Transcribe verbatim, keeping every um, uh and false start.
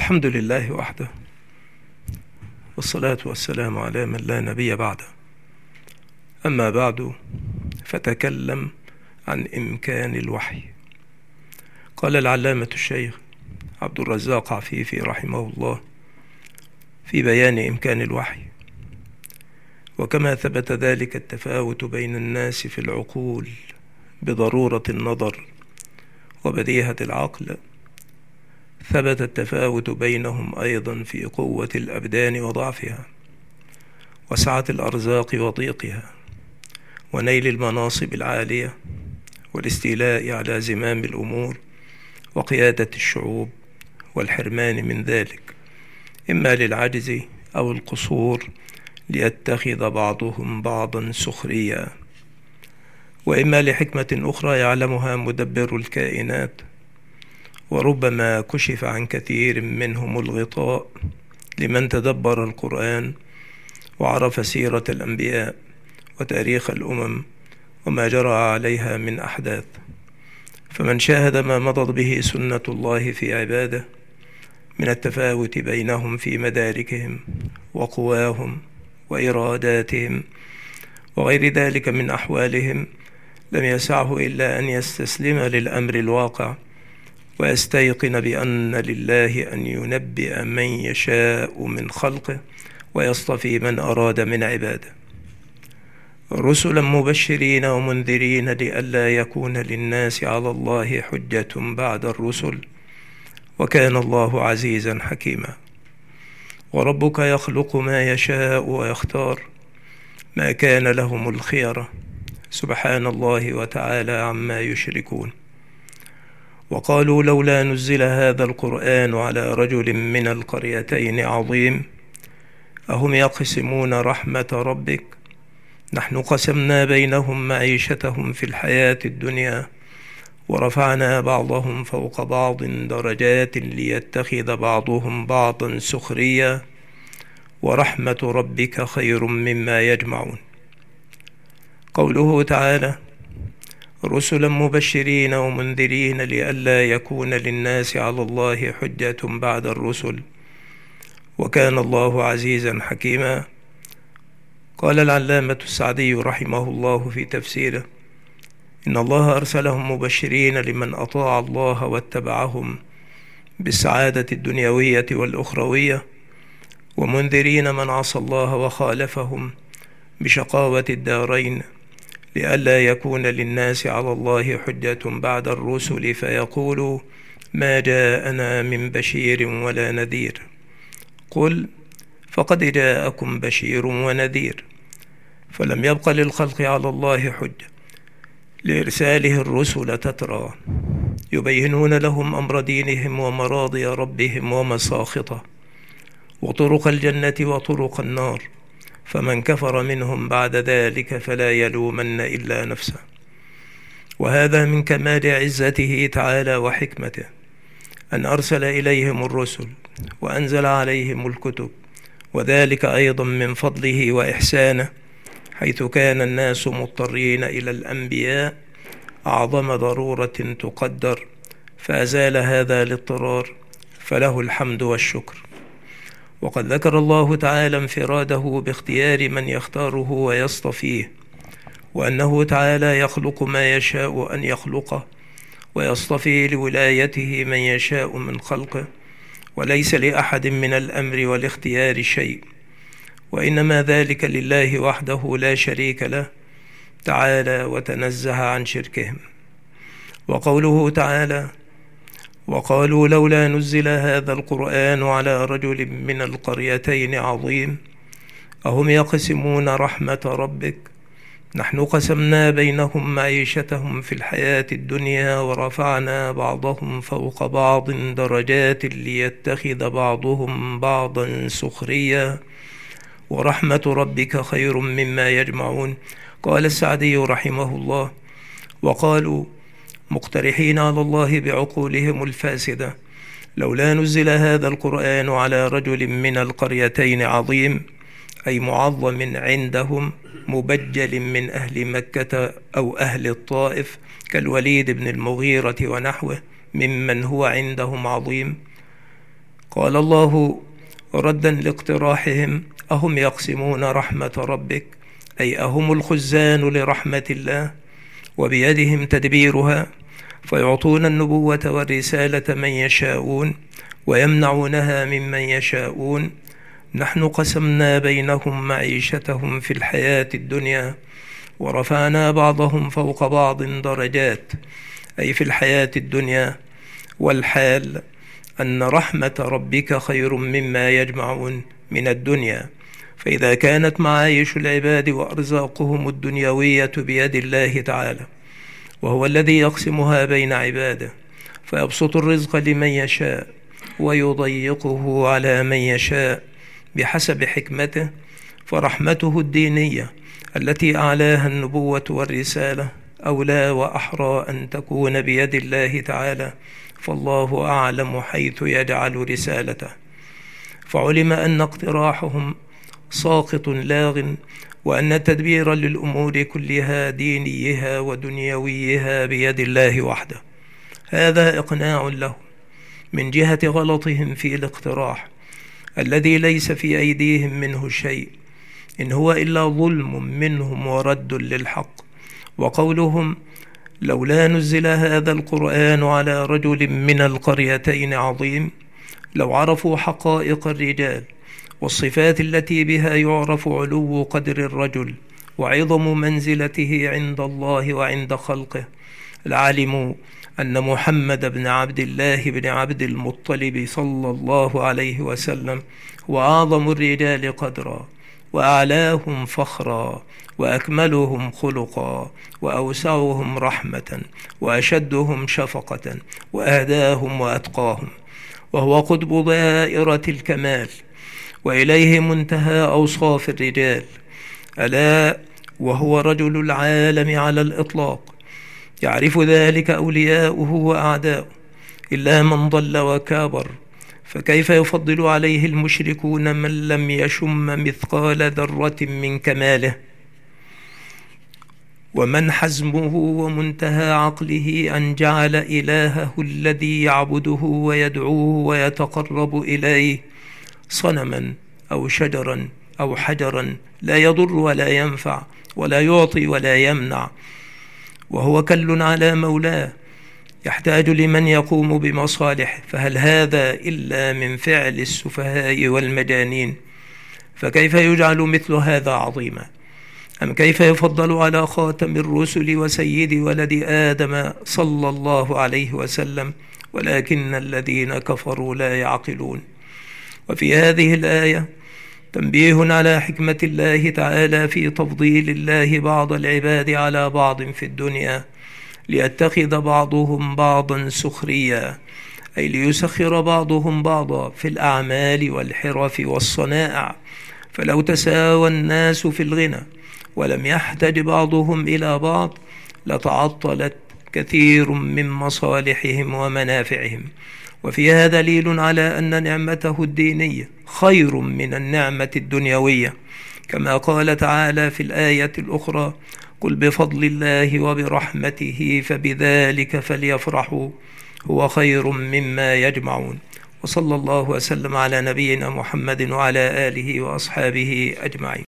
الحمد لله وحده، والصلاة والسلام على من لا نبي بعده. أما بعد، فتكلم عن إمكان الوحي. قال العلامة الشيخ عبد الرزاق عفيفي رحمه الله في بيان إمكان الوحي: وكما ثبت ذلك التفاوت بين الناس في العقول بضرورة النظر وبديهة العقل، ثبت التفاوت بينهم أيضا في قوة الأبدان وضعفها، وسعة الأرزاق وضيقها، ونيل المناصب العالية، والاستيلاء على زمام الأمور وقيادة الشعوب، والحرمان من ذلك إما للعجز أو القصور، ليتخذ بعضهم بعضا سخريا، وإما لحكمة أخرى يعلمها مدبر الكائنات. وربما كشف عن كثير منهم الغطاء لمن تدبر القرآن وعرف سيرة الأنبياء وتاريخ الأمم وما جرى عليها من أحداث، فمن شاهد ما مضت به سنة الله في عباده من التفاوت بينهم في مداركهم وقواهم وإراداتهم وغير ذلك من أحوالهم، لم يسعه إلا أن يستسلم للأمر الواقع ويستيقن بأن لله أن ينبئ من يشاء من خلقه ويصطفي من أراد من عباده، رسلا مبشرين ومنذرين لئلا يكون للناس على الله حجة بعد الرسل، وكان الله عزيزا حكيما. وربك يخلق ما يشاء ويختار، ما كان لهم الخيرة، سبحان الله وتعالى عما يشركون. وقالوا لولا نزل هذا القرآن على رجل من القريتين عظيم، أهم يقسمون رحمة ربك، نحن قسمنا بينهم معيشتهم في الحياة الدنيا ورفعنا بعضهم فوق بعض درجات ليتخذ بعضهم بعضا سخريا، ورحمة ربك خير مما يجمعون. قوله تعالى: رسلا مبشرين ومنذرين لئلا يكون للناس على الله حجة بعد الرسل، وكان الله عزيزا حكيما. قال العلامة السعدي رحمه الله في تفسيره: إن الله أرسلهم مبشرين لمن أطاع الله واتبعهم بالسعادة الدنيوية والأخروية، ومنذرين من عصى الله وخالفهم بشقاوة الدارين، لئلا يكون للناس على الله حجة بعد الرسل فيقولوا ما جاءنا من بشير ولا نذير. قل فقد جاءكم بشير ونذير، فلم يبق للخلق على الله حجة لإرساله الرسل تترى يبينون لهم أمر دينهم ومراضي ربهم ومساخطه وطرق الجنة وطرق النار، فمن كفر منهم بعد ذلك فلا يلومن إلا نفسه. وهذا من كمال عزته تعالى وحكمته أن أرسل إليهم الرسل وأنزل عليهم الكتب، وذلك أيضا من فضله وإحسانه، حيث كان الناس مضطرين إلى الأنبياء أعظم ضرورة تقدر، فأزال هذا الاضطرار، فله الحمد والشكر. وقد ذكر الله تعالى انفراده باختيار من يختاره ويصطفيه، وأنه تعالى يخلق ما يشاء أن يخلقه ويصطفي لولايته من يشاء من خلقه، وليس لأحد من الأمر والاختيار شيء، وإنما ذلك لله وحده لا شريك له تعالى وتنزه عن شركهم. وقوله تعالى: وقالوا لولا نزل هذا القرآن على رجل من القريتين عظيم، أهم يقسمون رحمة ربك، نحن قسمنا بينهم معيشتهم في الحياة الدنيا ورفعنا بعضهم فوق بعض درجات ليتخذ بعضهم بعضا سخريا، ورحمة ربك خير مما يجمعون. قال السعدي رحمه الله: وقالوا مقترحين على الله بعقولهم الفاسدة لولا نزل هذا القرآن على رجل من القريتين عظيم، أي معظم عندهم، مبجل من أهل مكة أو أهل الطائف كالوليد بن المغيرة ونحوه ممن هو عندهم عظيم. قال الله ردا لاقتراحهم: أهم يقسمون رحمة ربك، أي أهم الخزان لرحمة الله وبيدهم تدبيرها، فيعطون النبوة والرسالة من يشاءون ويمنعونها ممن يشاءون. نحن قسمنا بينهم معيشتهم في الحياة الدنيا ورفعنا بعضهم فوق بعض درجات، أي في الحياة الدنيا. والحال أن رحمة ربك خير مما يجمعون من الدنيا، فإذا كانت معايش العباد وأرزاقهم الدنيوية بيد الله تعالى، وهو الذي يقسمها بين عباده، فيبسط الرزق لمن يشاء ويضيقه على من يشاء بحسب حكمته، فرحمته الدينية التي أعلاها النبوة والرسالة أولى وأحرى أن تكون بيد الله تعالى، فالله أعلم حيث يجعل رسالته. فعلم أن اقتراحهم ساقط لاغ، وأن التدبير للأمور كلها دينيها ودنيويها بيد الله وحده. هذا إقناع لهم من جهة غلطهم في الاقتراح الذي ليس في أيديهم منه شيء، إن هو إلا ظلم منهم ورد للحق. وقولهم: لولا نزل هذا القرآن على رجل من القريتين عظيم، لو عرفوا حقائق الرجال والصفات التي بها يعرف علو قدر الرجل وعظم منزلته عند الله وعند خلقه، لعلموا أن محمد بن عبد الله بن عبد المطلب صلى الله عليه وسلم هو أعظم الرجال قدرا وأعلاهم فخرا وأكملهم خلقا وأوسعهم رحمة وأشدهم شفقة وأهداهم وأتقاهم، وهو قطب دائرة الكمال، وإليه منتهى أوصاف الرجال، ألا وهو رجل العالم على الإطلاق. يعرف ذلك أولياؤه وأعداؤه، إلا من ضل وكابر، فكيف يفضل عليه المشركون من لم يشم مثقال ذرة من كماله؟ ومن حزمه ومنتهى عقله أن جعل إلهه الذي يعبده ويدعوه ويتقرب إليه صنما أو شجرا أو حجرا لا يضر ولا ينفع ولا يعطي ولا يمنع، وهو كل على مولاه يحتاج لمن يقوم بمصالحه، فهل هذا إلا من فعل السفهاء والمجانين؟ فكيف يجعل مثل هذا عظيما؟ أم كيف يفضل على خاتم الرسل وسيد ولد آدم صلى الله عليه وسلم؟ ولكن الذين كفروا لا يعقلون. وفي هذه الآية تنبيه على حكمة الله تعالى في تفضيل الله بعض العباد على بعض في الدنيا، ليتخذ بعضهم بعضا سخريا، أي ليسخر بعضهم بعضا في الأعمال والحرف والصنائع. فلو تساوى الناس في الغنى ولم يحتج بعضهم إلى بعض لتعطلت كثير من مصالحهم ومنافعهم. وفيها دليل على أن نعمته الدينية خير من النعمة الدنيوية، كما قال تعالى في الآية الأخرى: قل بفضل الله وبرحمته فبذلك فليفرحوا هو خير مما يجمعون. وصلى الله وسلم على نبينا محمد وعلى آله وأصحابه أجمعين.